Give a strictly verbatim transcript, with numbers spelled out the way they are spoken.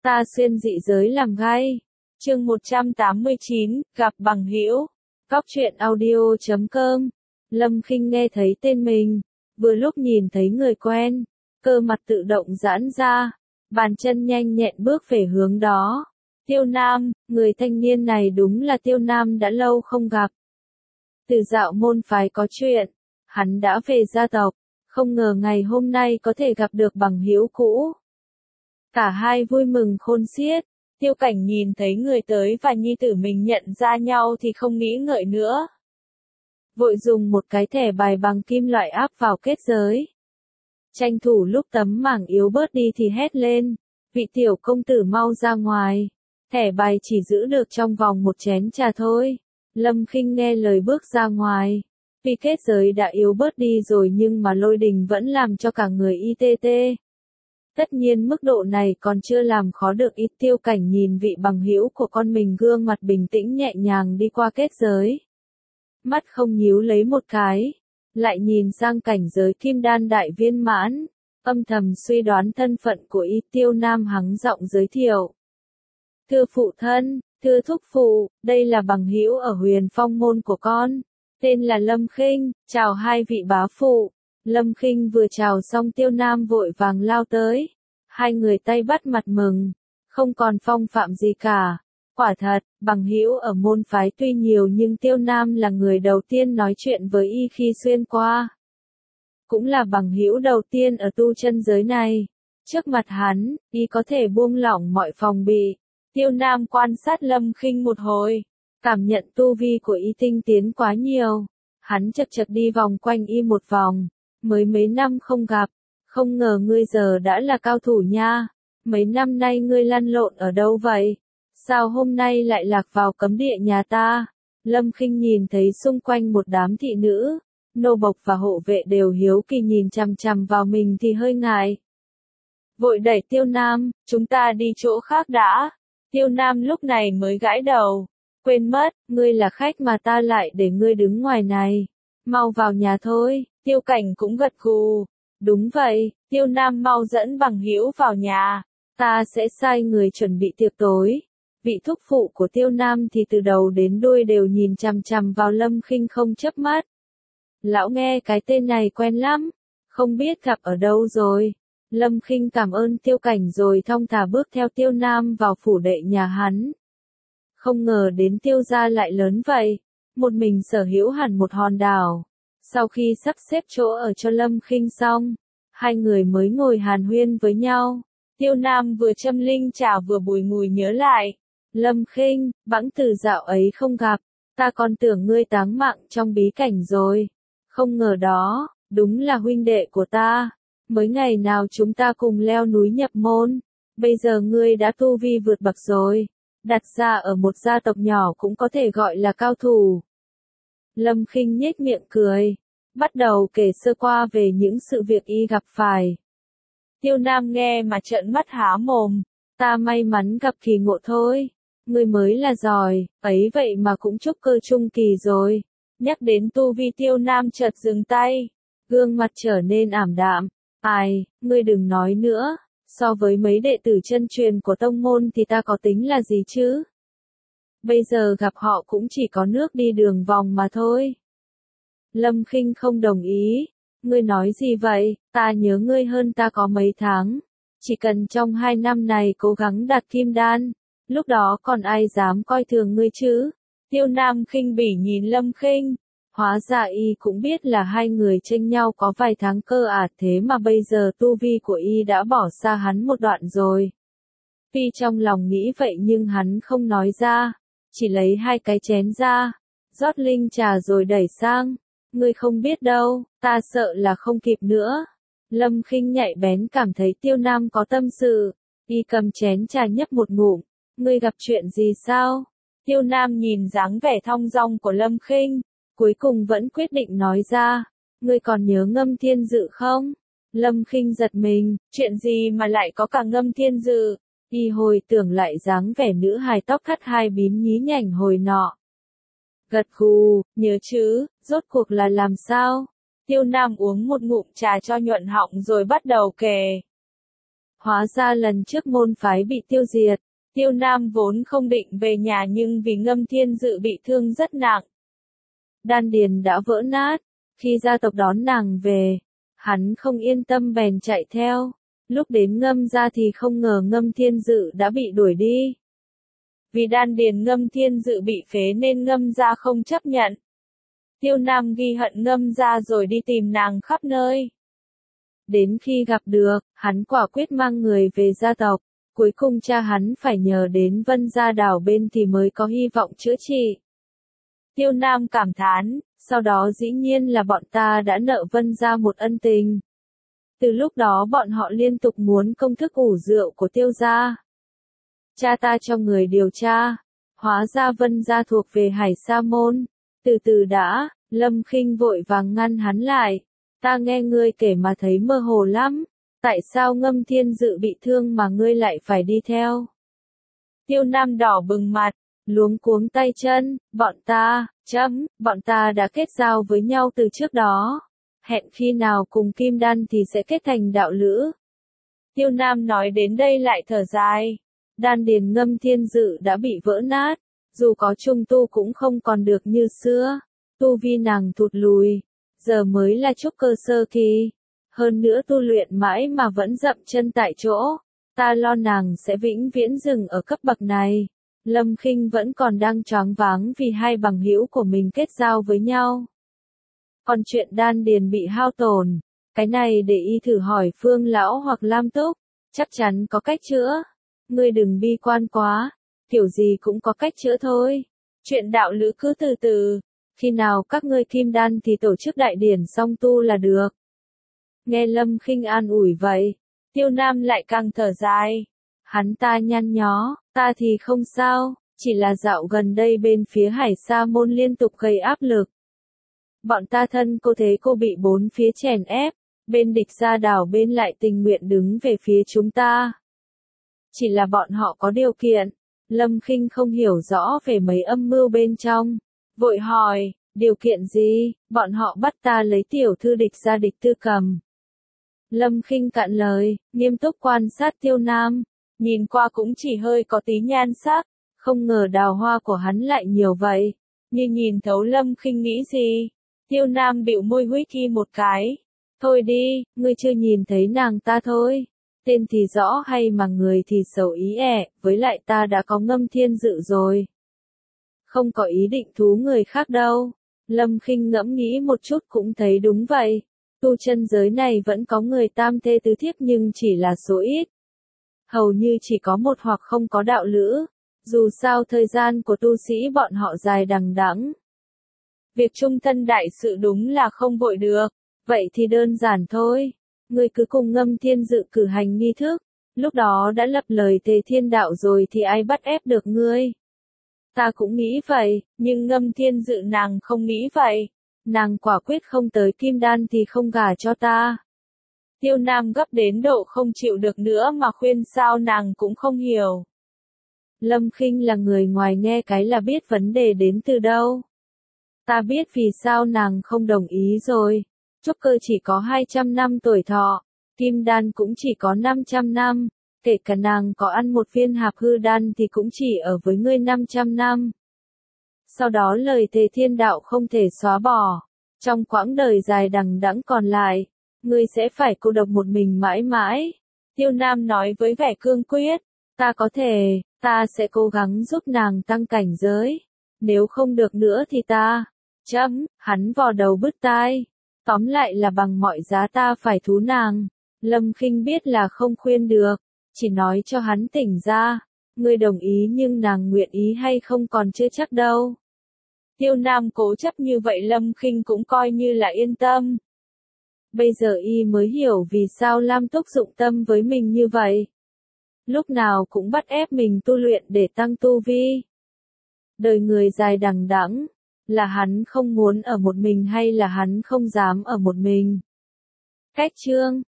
Ta xuyên dị giới làm gay. Chương một trăm tám mươi chín, gặp bằng hữu. Cóc truyện audio chấm com. Lâm Khinh nghe thấy tên mình, vừa lúc nhìn thấy người quen, cơ mặt tự động giãn ra, bàn chân nhanh nhẹn bước về hướng đó. Tiêu Nam, người thanh niên này đúng là Tiêu Nam đã lâu không gặp. Từ dạo môn phái có chuyện, hắn đã về gia tộc, không ngờ ngày hôm nay có thể gặp được bằng hữu cũ. Cả hai vui mừng khôn xiết. Tiêu Cảnh nhìn thấy người tới và nhi tử mình nhận ra nhau thì không nghĩ ngợi nữa. Vội dùng một cái thẻ bài bằng kim loại áp vào kết giới. Tranh thủ lúc tấm mảng yếu bớt đi thì hét lên, vị tiểu công tử mau ra ngoài. Thẻ bài chỉ giữ được trong vòng một chén trà thôi. Lâm Khinh nghe lời bước ra ngoài. Vì kết giới đã yếu bớt đi rồi nhưng mà lôi đình vẫn làm cho cả người i tê tê. Tất nhiên mức độ này còn chưa làm khó được ít. Tiêu Cảnh nhìn vị bằng hữu của con mình gương mặt bình tĩnh nhẹ nhàng đi qua kết giới. Mắt không nhíu lấy một cái, lại nhìn sang cảnh giới kim đan đại viên mãn, âm thầm suy đoán thân phận của y. Tiêu Nam hắng giọng giới thiệu. Thưa phụ thân, thưa thúc phụ, đây là bằng hữu ở Huyền Phong môn của con, tên là Lâm Khinh, chào hai vị bá phụ. Lâm Khinh vừa chào xong Tiêu Nam vội vàng lao tới. Hai người tay bắt mặt mừng, không còn phong phạm gì cả. Quả thật, bằng hữu ở môn phái tuy nhiều nhưng Tiêu Nam là người đầu tiên nói chuyện với y khi xuyên qua. Cũng là bằng hữu đầu tiên ở tu chân giới này. Trước mặt hắn, y có thể buông lỏng mọi phòng bị. Tiêu Nam quan sát Lâm Khinh một hồi, cảm nhận tu vi của y tinh tiến quá nhiều. Hắn chật chật đi vòng quanh y một vòng. Mới mấy năm không gặp, không ngờ ngươi giờ đã là cao thủ nha. Mấy năm nay ngươi lăn lộn ở đâu vậy? Sao hôm nay lại lạc vào cấm địa nhà ta? Lâm Khinh nhìn thấy xung quanh một đám thị nữ, nô bộc và hộ vệ đều hiếu kỳ nhìn chằm chằm vào mình thì hơi ngại. Vội đẩy Tiêu Nam, chúng ta đi chỗ khác đã. Tiêu Nam lúc này mới gãi đầu. Quên mất, ngươi là khách mà ta lại để ngươi đứng ngoài này. Mau vào nhà thôi. Tiêu Cảnh cũng gật gù. Đúng vậy, Tiêu Nam mau dẫn bằng hữu vào nhà. Ta sẽ sai người chuẩn bị tiệc tối. Vị thúc phụ của Tiêu Nam thì từ đầu đến đuôi đều nhìn chằm chằm vào Lâm Khinh không chớp mắt. Lão nghe cái tên này quen lắm. Không biết gặp ở đâu rồi. Lâm Khinh cảm ơn Tiêu Cảnh rồi thong thả bước theo Tiêu Nam vào phủ đệ nhà hắn. Không ngờ đến Tiêu gia lại lớn vậy. Một mình sở hữu hẳn một hòn đảo. Sau khi sắp xếp chỗ ở cho Lâm Khinh xong, hai người mới ngồi hàn huyên với nhau. Tiêu Nam vừa châm linh trà vừa bùi ngùi nhớ lại. Lâm Khinh, bẵng từ dạo ấy không gặp, ta còn tưởng ngươi táng mạng trong bí cảnh rồi. Không ngờ đó, đúng là huynh đệ của ta. Mới ngày nào chúng ta cùng leo núi nhập môn, bây giờ ngươi đã tu vi vượt bậc rồi. Đặt ra ở một gia tộc nhỏ cũng có thể gọi là cao thủ. Lâm Khinh nhếch miệng cười, bắt đầu kể sơ qua về những sự việc y gặp phải. Tiêu Nam nghe mà trợn mắt há mồm, ta may mắn gặp kỳ ngộ thôi, ngươi mới là giỏi, ấy vậy mà cũng trúc cơ trung kỳ rồi. Nhắc đến tu vi Tiêu Nam chợt dừng tay, gương mặt trở nên ảm đạm, ai, ngươi đừng nói nữa, so với mấy đệ tử chân truyền của tông môn thì ta có tính là gì chứ? Bây giờ gặp họ cũng chỉ có nước đi đường vòng mà thôi. Lâm Khinh không đồng ý. Ngươi nói gì vậy, ta nhớ ngươi hơn ta có mấy tháng. Chỉ cần trong hai năm này cố gắng đạt kim đan, lúc đó còn ai dám coi thường ngươi chứ? Tiêu Nam khinh bỉ nhìn Lâm Khinh. Hóa ra y cũng biết là hai người tranh nhau có vài tháng cơ à, thế mà bây giờ tu vi của y đã bỏ xa hắn một đoạn rồi. Tuy trong lòng nghĩ vậy nhưng hắn không nói ra, chỉ lấy hai cái chén ra, rót linh trà rồi đẩy sang. Ngươi không biết đâu, ta sợ là không kịp nữa. Lâm Khinh nhạy bén cảm thấy Tiêu Nam có tâm sự, y cầm chén trà nhấp một ngụm. Ngươi gặp chuyện gì sao? Tiêu Nam nhìn dáng vẻ thong dong của Lâm Khinh, cuối cùng vẫn quyết định nói ra. Ngươi còn nhớ Ngâm Thiên Dự không? Lâm Khinh giật mình, chuyện gì mà lại có cả Ngâm Thiên Dự? Y hồi tưởng lại dáng vẻ nữ hài tóc thắt hai bím nhí nhảnh hồi nọ. Gật gù, nhớ chứ, rốt cuộc là làm sao? Tiêu Nam uống một ngụm trà cho nhuận họng rồi bắt đầu kể. Hóa ra lần trước môn phái bị tiêu diệt, Tiêu Nam vốn không định về nhà nhưng vì Ngâm Thiên Dự bị thương rất nặng. Đan điền đã vỡ nát, khi gia tộc đón nàng về, hắn không yên tâm bèn chạy theo. Lúc đến Ngâm gia thì không ngờ Ngâm Thiên Dự đã bị đuổi đi. Vì đan điền Ngâm Thiên Dự bị phế nên Ngâm gia không chấp nhận. Tiêu Nam ghi hận Ngâm gia rồi đi tìm nàng khắp nơi. Đến khi gặp được, hắn quả quyết mang người về gia tộc. Cuối cùng cha hắn phải nhờ đến Vân Gia đảo bên thì mới có hy vọng chữa trị. Tiêu Nam cảm thán, sau đó dĩ nhiên là bọn ta đã nợ Vân Gia một ân tình. Từ lúc đó bọn họ liên tục muốn công thức ủ rượu của Tiêu Gia. Cha ta cho người điều tra, hóa ra Vân Gia thuộc về Hải Sa Môn. Từ từ đã, Lâm Khinh vội vàng ngăn hắn lại. Ta nghe ngươi kể mà thấy mơ hồ lắm. Tại sao Ngâm Thiên Dự bị thương mà ngươi lại phải đi theo? Tiêu Nam đỏ bừng mặt, luống cuống tay chân, bọn ta, chấm, bọn ta đã kết giao với nhau từ trước đó. Hẹn khi nào cùng Kim Đan thì sẽ kết thành đạo lữ. Tiêu Nam nói đến đây lại thở dài. Đan điền Ngâm Thiên Dự đã bị vỡ nát, dù có trung tu cũng không còn được như xưa. Tu vi nàng thụt lùi, giờ mới là trúc cơ sơ kỳ. Hơn nữa tu luyện mãi mà vẫn dậm chân tại chỗ, ta lo nàng sẽ vĩnh viễn dừng ở cấp bậc này. Lâm Khinh vẫn còn đang choáng váng vì hai bằng hữu của mình kết giao với nhau. Còn chuyện đan điền bị hao tổn, cái này để y thử hỏi Phương Lão hoặc Lam Túc, chắc chắn có cách chữa. Ngươi đừng bi quan quá, kiểu gì cũng có cách chữa thôi. Chuyện đạo lữ cứ từ từ, khi nào các ngươi kim đan thì tổ chức đại điển xong tu là được. Nghe Lâm Khinh an ủi vậy, Tiêu Nam lại càng thở dài. Hắn ta nhăn nhó, ta thì không sao, chỉ là dạo gần đây bên phía Hải Sa Môn liên tục gây áp lực. Bọn ta thân cô thế cô bị bốn phía chèn ép, bên địch gia đảo bên lại tình nguyện đứng về phía chúng ta. Chỉ là bọn họ có điều kiện. Lâm Khinh không hiểu rõ về mấy âm mưu bên trong, vội hỏi, điều kiện gì? Bọn họ bắt ta lấy tiểu thư địch gia Địch Tư Cầm. Lâm Khinh cạn lời, nghiêm túc quan sát Tiêu Nam, nhìn qua cũng chỉ hơi có tí nhan sắc, không ngờ đào hoa của hắn lại nhiều vậy, như nhìn thấu Lâm Khinh nghĩ gì. Tiêu Nam bĩu môi huých y một cái, thôi đi, ngươi chưa nhìn thấy nàng ta thôi, tên thì rõ hay mà người thì xấu ý ẻ, với lại ta đã có Ngâm Thiên Dự rồi. Không có ý định thú người khác đâu. Lâm Khinh ngẫm nghĩ một chút cũng thấy đúng vậy. Tu chân giới này vẫn có người tam thê tứ thiếp nhưng chỉ là số ít. Hầu như chỉ có một hoặc không có đạo lữ. Dù sao thời gian của tu sĩ bọn họ dài đằng đẵng. Việc chung thân đại sự đúng là không vội được. Vậy thì đơn giản thôi. Ngươi cứ cùng Ngâm Thiên Dự cử hành nghi thức. Lúc đó đã lập lời thề thiên đạo rồi thì ai bắt ép được ngươi. Ta cũng nghĩ vậy, nhưng Ngâm Thiên Dự nàng không nghĩ vậy. Nàng quả quyết không tới kim đan thì không gả cho ta. Tiêu Nam gấp đến độ không chịu được nữa mà khuyên sao nàng cũng không hiểu. Lâm Khinh là người ngoài nghe cái là biết vấn đề đến từ đâu. Ta biết vì sao nàng không đồng ý rồi. Trúc cơ chỉ có hai trăm năm tuổi thọ, kim đan cũng chỉ có năm trăm năm. Kể cả nàng có ăn một viên hạp hư đan thì cũng chỉ ở với ngươi năm trăm năm. Sau đó lời thề thiên đạo không thể xóa bỏ. Trong quãng đời dài đằng đẵng còn lại, ngươi sẽ phải cô độc một mình mãi mãi. Tiêu Nam nói với vẻ cương quyết, ta có thể, ta sẽ cố gắng giúp nàng tăng cảnh giới. Nếu không được nữa thì ta, chấm, hắn vò đầu bứt tai. Tóm lại là bằng mọi giá ta phải thú nàng. Lâm Khinh biết là không khuyên được, chỉ nói cho hắn tỉnh ra. Ngươi đồng ý nhưng nàng nguyện ý hay không còn chưa chắc đâu. Tiêu Nam cố chấp như vậy Lâm Khinh cũng coi như là yên tâm. Bây giờ y mới hiểu vì sao Lam Túc dụng tâm với mình như vậy. Lúc nào cũng bắt ép mình tu luyện để tăng tu vi. Đời người dài đằng đẵng, là hắn không muốn ở một mình hay là hắn không dám ở một mình. Cách chương